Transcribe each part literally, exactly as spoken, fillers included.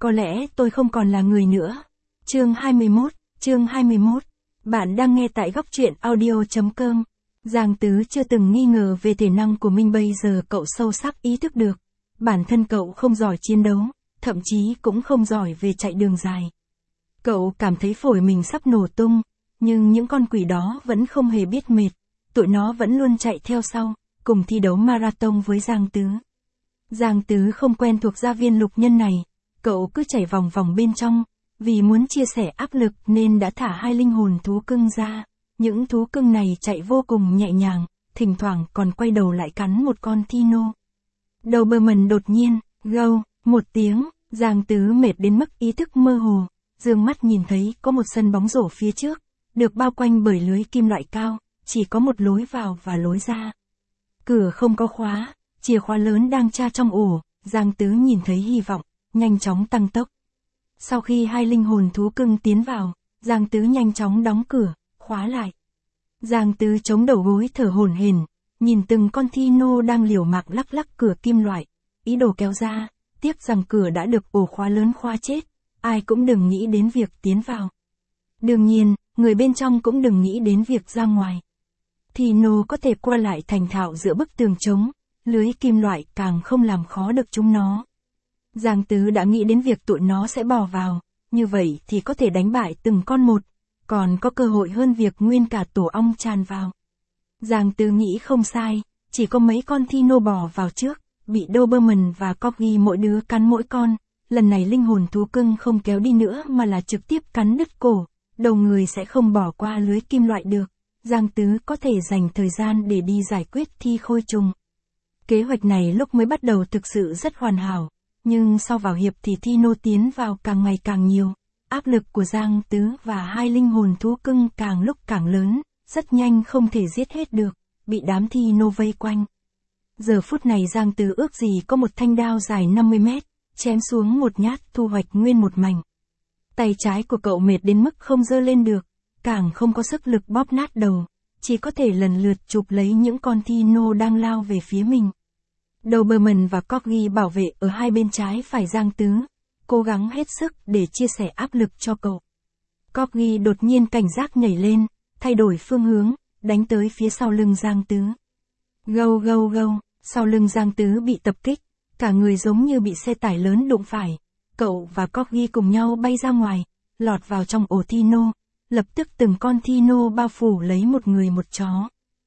Có lẽ tôi không còn là người nữa. Chương hai mươi mốt, chương hai mươi mốt. Bạn đang nghe tại góc truyện audio.com. Giang Tứ chưa từng nghi ngờ về thể năng của mình, bây giờ cậu sâu sắc ý thức được. Bản thân cậu không giỏi chiến đấu, thậm chí cũng không giỏi về chạy đường dài. Cậu cảm thấy phổi mình sắp nổ tung, nhưng những con quỷ đó vẫn không hề biết mệt. Tụi nó vẫn luôn chạy theo sau, cùng thi đấu marathon với Giang Tứ. Giang Tứ không quen thuộc gia viên lục nhân này, cậu cứ chảy vòng vòng bên trong, vì muốn chia sẻ áp lực nên đã thả hai linh hồn thú cưng ra. Những thú cưng này chạy vô cùng nhẹ nhàng, thỉnh thoảng còn quay đầu lại cắn một con Tino. Doberman đột nhiên, gâu, một tiếng, Giang Tứ mệt đến mức ý thức mơ hồ, dương mắt nhìn thấy có một sân bóng rổ phía trước, được bao quanh bởi lưới kim loại cao, chỉ có một lối vào và lối ra. Cửa không có khóa, chìa khóa lớn đang tra trong ổ, Giang Tứ nhìn thấy hy vọng, nhanh chóng tăng tốc. Sau khi hai linh hồn thú cưng tiến vào, Giang Tứ nhanh chóng đóng cửa, khóa lại. Giang Tứ chống đầu gối thở hổn hển, nhìn từng con Tino đang liều mạng lắc lắc cửa kim loại, ý đồ kéo ra, tiếc rằng cửa đã được ổ khóa lớn khóa chết, ai cũng đừng nghĩ đến việc tiến vào. Đương nhiên, người bên trong cũng đừng nghĩ đến việc ra ngoài. Tino có thể qua lại thành thạo giữa bức tường trống, lưới kim loại càng không làm khó được chúng nó. Giang Tứ đã nghĩ đến việc tụi nó sẽ bò vào, như vậy thì có thể đánh bại từng con một, còn có cơ hội hơn việc nguyên cả tổ ong tràn vào. Giang Tứ nghĩ không sai, chỉ có mấy con Tino bò vào trước, bị Doberman và Corgi mỗi đứa cắn mỗi con, lần này linh hồn thú cưng không kéo đi nữa mà là trực tiếp cắn đứt cổ, đầu người sẽ không bỏ qua lưới kim loại được. Giang Tứ có thể dành thời gian để đi giải quyết thi khôi trùng. Kế hoạch này lúc mới bắt đầu thực sự rất hoàn hảo, nhưng sau vào hiệp thì Tino tiến vào càng ngày càng nhiều, áp lực của Giang Tứ và hai linh hồn thú cưng càng lúc càng lớn, rất nhanh không thể giết hết được, bị đám Tino vây quanh. Giờ phút này Giang Tứ ước gì có một thanh đao dài năm mươi mét, chém xuống một nhát thu hoạch nguyên một mảnh. Tay trái của cậu mệt đến mức không giơ lên được, càng không có sức lực bóp nát đầu, chỉ có thể lần lượt chụp lấy những con Tino đang lao về phía mình. Doberman và Corgi bảo vệ ở hai bên trái phải Giang Tứ, cố gắng hết sức để chia sẻ áp lực cho cậu. Corgi đột nhiên cảnh giác nhảy lên, thay đổi phương hướng, đánh tới phía sau lưng Giang Tứ. Gâu gâu gâu, sau lưng Giang Tứ bị tập kích, cả người giống như bị xe tải lớn đụng phải. Cậu và Corgi cùng nhau bay ra ngoài, lọt vào trong ổ Tino, lập tức từng con Tino bao phủ lấy một người một chó.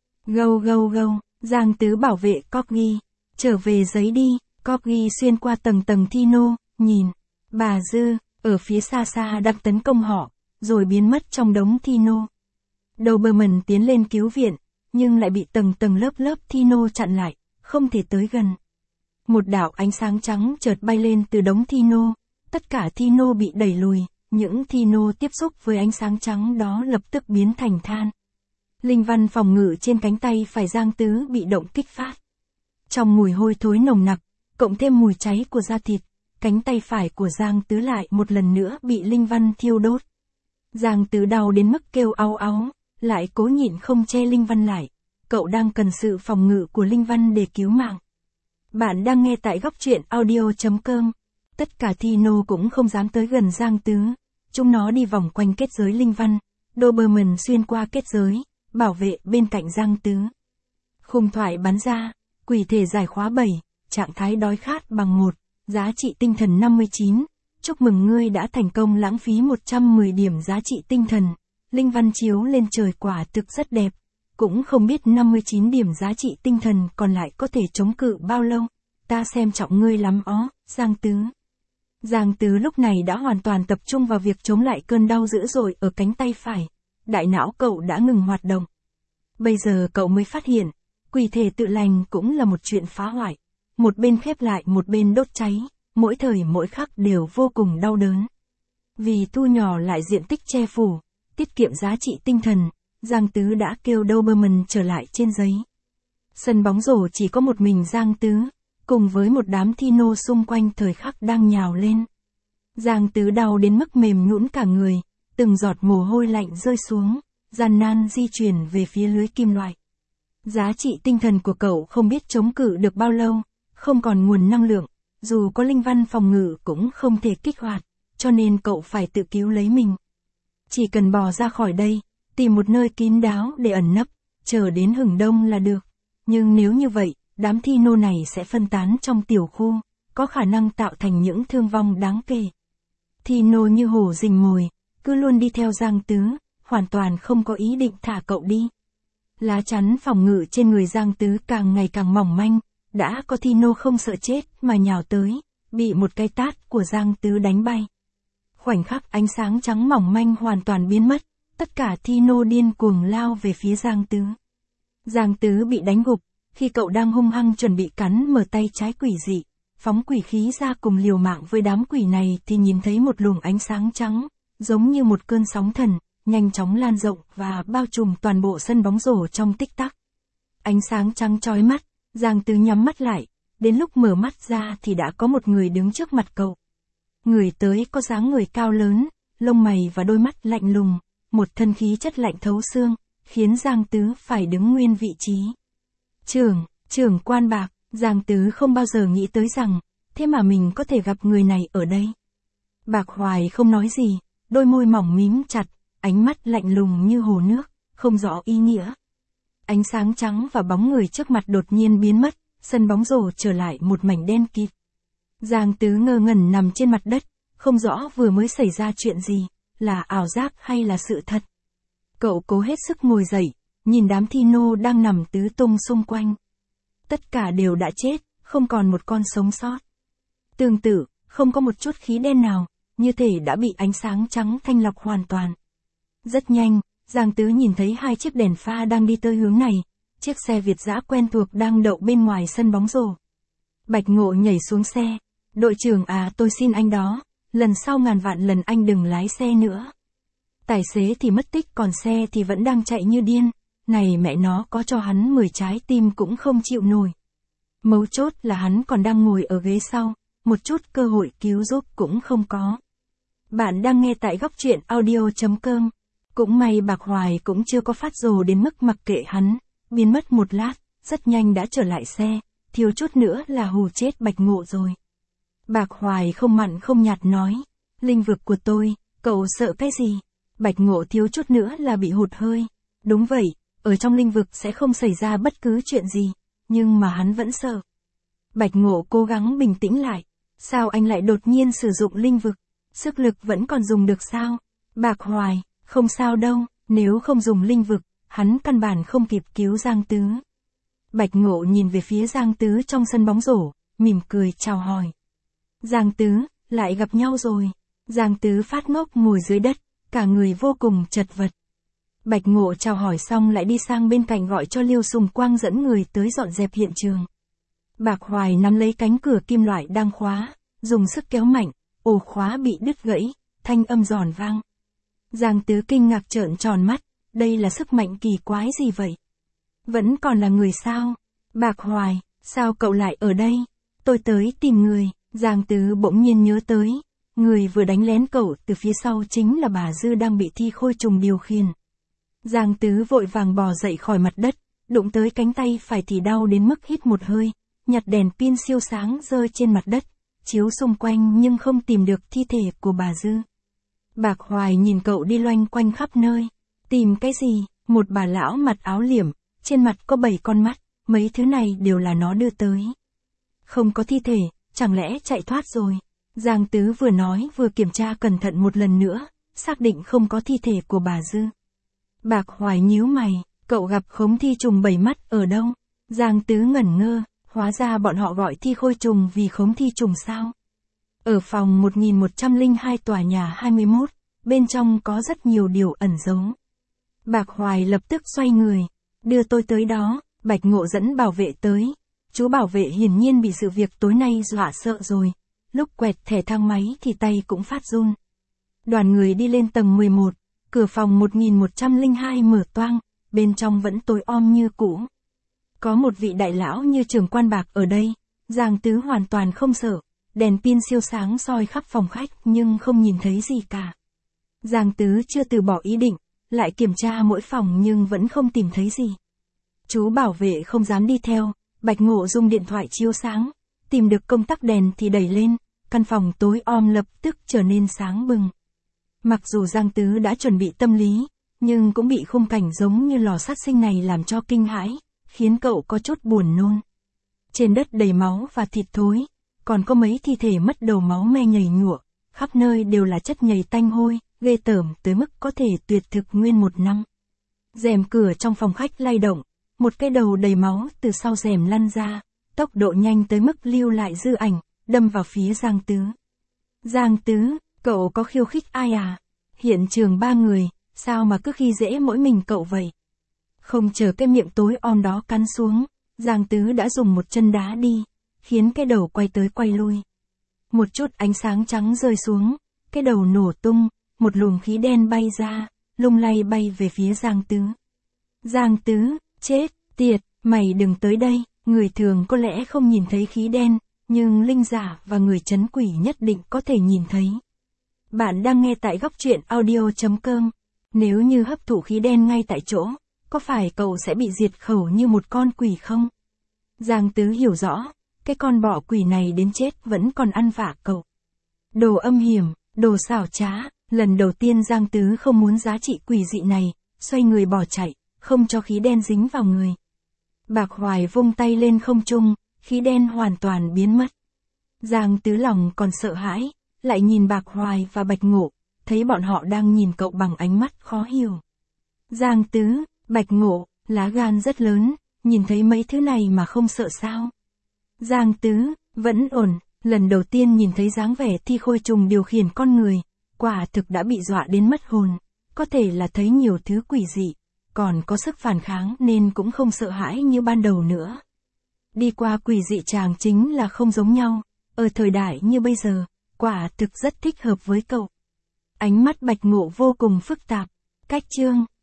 Gâu gâu gâu, Giang Tứ bảo vệ Corgi, trở về giấy đi, Corgi xuyên qua tầng tầng Tino, nhìn, bà Dư, ở phía xa xa đang tấn công họ, rồi biến mất trong đống Tino. Doberman tiến lên cứu viện, nhưng lại bị tầng tầng lớp lớp Tino chặn lại, không thể tới gần. Một đạo ánh sáng trắng chợt bay lên từ đống Tino, tất cả Tino bị đẩy lùi, những Tino tiếp xúc với ánh sáng trắng đó lập tức biến thành than. Linh văn phòng ngự trên cánh tay phải Giang Tứ bị động kích phát. Trong mùi hôi thối nồng nặc, cộng thêm mùi cháy của da thịt, cánh tay phải của Giang Tứ lại một lần nữa bị linh văn thiêu đốt. Giang Tứ đau đến mức kêu áu áu, lại cố nhịn không che linh văn lại. Cậu đang cần sự phòng ngự của linh văn để cứu mạng. Bạn đang nghe tại góc truyện audio.com. Tất cả Tino cũng không dám tới gần Giang Tứ. Chúng nó đi vòng quanh kết giới linh văn. Doberman xuyên qua kết giới, bảo vệ bên cạnh Giang Tứ. Khung thoại bắn ra, quỷ thể giải khóa bảy, trạng thái đói khát bằng một, giá trị tinh thần năm mươi chín. Chúc mừng ngươi đã thành công lãng phí một trăm mười điểm giá trị tinh thần. Linh văn chiếu lên trời quả thực rất đẹp. Cũng không biết năm mươi chín điểm giá trị tinh thần còn lại có thể chống cự bao lâu. Ta xem trọng ngươi lắm ó, Giang Tứ. Giang Tứ lúc này đã hoàn toàn tập trung vào việc chống lại cơn đau dữ dội ở cánh tay phải. Đại não cậu đã ngừng hoạt động. Bây giờ cậu mới phát hiện, quỷ thể tự lành cũng là một chuyện phá hoại. Một bên khép lại một bên đốt cháy, mỗi thời mỗi khắc đều vô cùng đau đớn. Vì thu nhỏ lại diện tích che phủ, tiết kiệm giá trị tinh thần, Giang Tứ đã kêu Doberman trở lại trên giấy. Sân bóng rổ chỉ có một mình Giang Tứ, cùng với một đám Tino xung quanh thời khắc đang nhào lên. Giang Tứ đau đến mức mềm nhũn cả người, từng giọt mồ hôi lạnh rơi xuống, gian nan di chuyển về phía lưới kim loại. Giá trị tinh thần của cậu không biết chống cự được bao lâu, không còn nguồn năng lượng, dù có linh văn phòng ngự cũng không thể kích hoạt, cho nên cậu phải tự cứu lấy mình. Chỉ cần bò ra khỏi đây, tìm một nơi kín đáo để ẩn nấp, chờ đến hừng đông là được. Nhưng nếu như vậy, đám thi nô này sẽ phân tán trong tiểu khu, có khả năng tạo thành những thương vong đáng kể. Thi nô như hổ rình mồi, cứ luôn đi theo Giang Tứ, hoàn toàn không có ý định thả cậu đi. Lá chắn phòng ngự trên người Giang Tứ càng ngày càng mỏng manh, đã có thi nô không sợ chết mà nhào tới, bị một cái tát của Giang Tứ đánh bay. Khoảnh khắc ánh sáng trắng mỏng manh hoàn toàn biến mất, tất cả thi nô điên cuồng lao về phía Giang Tứ. Giang Tứ bị đánh gục, khi cậu đang hung hăng chuẩn bị cắn mở tay trái quỷ dị, phóng quỷ khí ra cùng liều mạng với đám quỷ này thì nhìn thấy một luồng ánh sáng trắng, giống như một cơn sóng thần, nhanh chóng lan rộng và bao trùm toàn bộ sân bóng rổ trong tích tắc. Ánh sáng trắng chói mắt, Giang Tứ nhắm mắt lại, đến lúc mở mắt ra thì đã có một người đứng trước mặt cậu. Người tới có dáng người cao lớn, lông mày và đôi mắt lạnh lùng, một thân khí chất lạnh thấu xương, khiến Giang Tứ phải đứng nguyên vị trí. Trưởng, trưởng quan Bạc, Giang Tứ không bao giờ nghĩ tới rằng, thế mà mình có thể gặp người này ở đây. Bạc Hoài không nói gì, đôi môi mỏng mím chặt, ánh mắt lạnh lùng như hồ nước, không rõ ý nghĩa. Ánh sáng trắng và bóng người trước mặt đột nhiên biến mất, sân bóng rổ trở lại một mảnh đen kịt. Giang Tứ ngơ ngẩn nằm trên mặt đất, không rõ vừa mới xảy ra chuyện gì, là ảo giác hay là sự thật. Cậu cố hết sức ngồi dậy, nhìn đám thi nô đang nằm tứ tung xung quanh. Tất cả đều đã chết, không còn một con sống sót. Tương tự, không có một chút khí đen nào, như thể đã bị ánh sáng trắng thanh lọc hoàn toàn. Rất nhanh, Giang Tứ nhìn thấy hai chiếc đèn pha đang đi tới hướng này, chiếc xe Việt dã quen thuộc đang đậu bên ngoài sân bóng rổ. Bạch Ngộ nhảy xuống xe, đội trưởng à tôi xin anh đó, lần sau ngàn vạn lần anh đừng lái xe nữa. Tài xế thì mất tích còn xe thì vẫn đang chạy như điên, này mẹ nó có cho hắn mười trái tim cũng không chịu nổi. Mấu chốt là hắn còn đang ngồi ở ghế sau, một chút cơ hội cứu giúp cũng không có. Bạn đang nghe tại góc truyện audio chấm com. Cũng may Bạc Hoài cũng chưa có phát rồ đến mức mặc kệ hắn, biến mất một lát, rất nhanh đã trở lại xe, thiếu chút nữa là hù chết Bạch Ngộ rồi. Bạc Hoài không mặn không nhạt nói, linh vực của tôi, cậu sợ cái gì? Bạch Ngộ thiếu chút nữa là bị hụt hơi. Đúng vậy, ở trong linh vực sẽ không xảy ra bất cứ chuyện gì, nhưng mà hắn vẫn sợ. Bạch Ngộ cố gắng bình tĩnh lại, sao anh lại đột nhiên sử dụng linh vực? Sức lực vẫn còn dùng được sao? Bạc Hoài, không sao đâu, nếu không dùng linh vực, hắn căn bản không kịp cứu Giang Tứ. Bạch Ngộ nhìn về phía Giang Tứ trong sân bóng rổ, mỉm cười chào hỏi. Giang Tứ, lại gặp nhau rồi. Giang Tứ phát ngốc ngồi dưới đất, cả người vô cùng chật vật. Bạch Ngộ chào hỏi xong lại đi sang bên cạnh gọi cho Liêu Sùng Quang dẫn người tới dọn dẹp hiện trường. Bạc Hoài nắm lấy cánh cửa kim loại đang khóa, dùng sức kéo mạnh, ổ khóa bị đứt gãy, thanh âm giòn vang. Giang Tứ kinh ngạc trợn tròn mắt, đây là sức mạnh kỳ quái gì vậy? Vẫn còn là người sao? Bạc Hoài, sao cậu lại ở đây? Tôi tới tìm người. Giang Tứ bỗng nhiên nhớ tới, người vừa đánh lén cậu từ phía sau chính là bà Dư đang bị Thi Khôi Trùng điều khiển. Giang Tứ vội vàng bò dậy khỏi mặt đất, đụng tới cánh tay phải thì đau đến mức hít một hơi, nhặt đèn pin siêu sáng rơi trên mặt đất, chiếu xung quanh nhưng không tìm được thi thể của bà Dư. Bạc Hoài nhìn cậu đi loanh quanh khắp nơi, tìm cái gì? Một bà lão mặc áo liểm, trên mặt có bảy con mắt, mấy thứ này đều là nó đưa tới. Không có thi thể, chẳng lẽ chạy thoát rồi? Giang Tứ vừa nói vừa kiểm tra cẩn thận một lần nữa, xác định không có thi thể của bà Dư. Bạc Hoài nhíu mày, cậu gặp Khống Thi Trùng bảy mắt ở đâu? Giang Tứ ngẩn ngơ, hóa ra bọn họ gọi Thi Khôi Trùng vì Khống Thi Trùng sao? Ở phòng một nghìn một trăm lẻ hai tòa nhà hai mươi mốt, bên trong có rất nhiều điều ẩn giấu. Bạc Hoài lập tức xoay người, đưa tôi tới đó. Bạch Ngộ dẫn bảo vệ tới. Chú bảo vệ hiển nhiên bị sự việc tối nay dọa sợ rồi, lúc quẹt thẻ thang máy thì tay cũng phát run. Đoàn người đi lên tầng mười một, cửa phòng một nghìn một trăm lẻ hai mở toang, bên trong vẫn tối om như cũ. Có một vị đại lão như trưởng quan Bạc ở đây, Giang Tứ hoàn toàn không sợ, đèn pin siêu sáng soi khắp phòng khách nhưng không nhìn thấy gì cả. Giang Tứ chưa từ bỏ ý định, lại kiểm tra mỗi phòng nhưng vẫn không tìm thấy gì. Chú bảo vệ không dám đi theo, Bạch Ngộ dùng điện thoại chiếu sáng, tìm được công tắc đèn thì đẩy lên, căn phòng tối om lập tức trở nên sáng bừng. Mặc dù Giang Tứ đã chuẩn bị tâm lý, nhưng cũng bị khung cảnh giống như lò sát sinh này làm cho kinh hãi, khiến cậu có chút buồn nôn. Trên đất đầy máu và thịt thối, còn có mấy thi thể mất đầu máu me nhầy nhụa, khắp nơi đều là chất nhầy tanh hôi, ghê tởm tới mức có thể tuyệt thực nguyên một năm. Rèm cửa trong phòng khách lay động, một cái đầu đầy máu từ sau rèm lăn ra, tốc độ nhanh tới mức lưu lại dư ảnh, đâm vào phía Giang Tứ. Giang Tứ, cậu có khiêu khích ai à? Hiện trường ba người, sao mà cứ khi dễ mỗi mình cậu vậy? Không chờ cái miệng tối om đó cắn xuống, Giang Tứ đã dùng một chân đá đi, khiến cái đầu quay tới quay lui. Một chút ánh sáng trắng rơi xuống, cái đầu nổ tung, một luồng khí đen bay ra, lung lay bay về phía Giang Tứ. Giang Tứ, chết, tiệt, mày đừng tới đây, người thường có lẽ không nhìn thấy khí đen, nhưng linh giả và người trấn quỷ nhất định có thể nhìn thấy. Bạn đang nghe tại góc truyện audio chấm com. Nếu như hấp thụ khí đen ngay tại chỗ, có phải cậu sẽ bị diệt khẩu như một con quỷ không? Giang Tứ hiểu rõ, cái con bọ quỷ này đến chết vẫn còn ăn vạ cậu. Đồ âm hiểm, đồ xảo trá, lần đầu tiên Giang Tứ không muốn giá trị quỷ dị này, xoay người bỏ chạy, không cho khí đen dính vào người. Bạc Hoài vung tay lên không trung, khí đen hoàn toàn biến mất. Giang Tứ lòng còn sợ hãi, lại nhìn Bạc Hoài và Bạch Ngộ, thấy bọn họ đang nhìn cậu bằng ánh mắt khó hiểu. Giang Tứ, Bạch Ngộ, lá gan rất lớn, nhìn thấy mấy thứ này mà không sợ sao? Giang Tứ, vẫn ổn, lần đầu tiên nhìn thấy dáng vẻ Thi Khôi Trùng điều khiển con người, quả thực đã bị dọa đến mất hồn, có thể là thấy nhiều thứ quỷ dị, còn có sức phản kháng nên cũng không sợ hãi như ban đầu nữa. Đi qua quỷ dị chàng chính là không giống nhau, ở thời đại như bây giờ, quả thực rất thích hợp với cậu. Ánh mắt Bạch Ngộ vô cùng phức tạp, cách chương.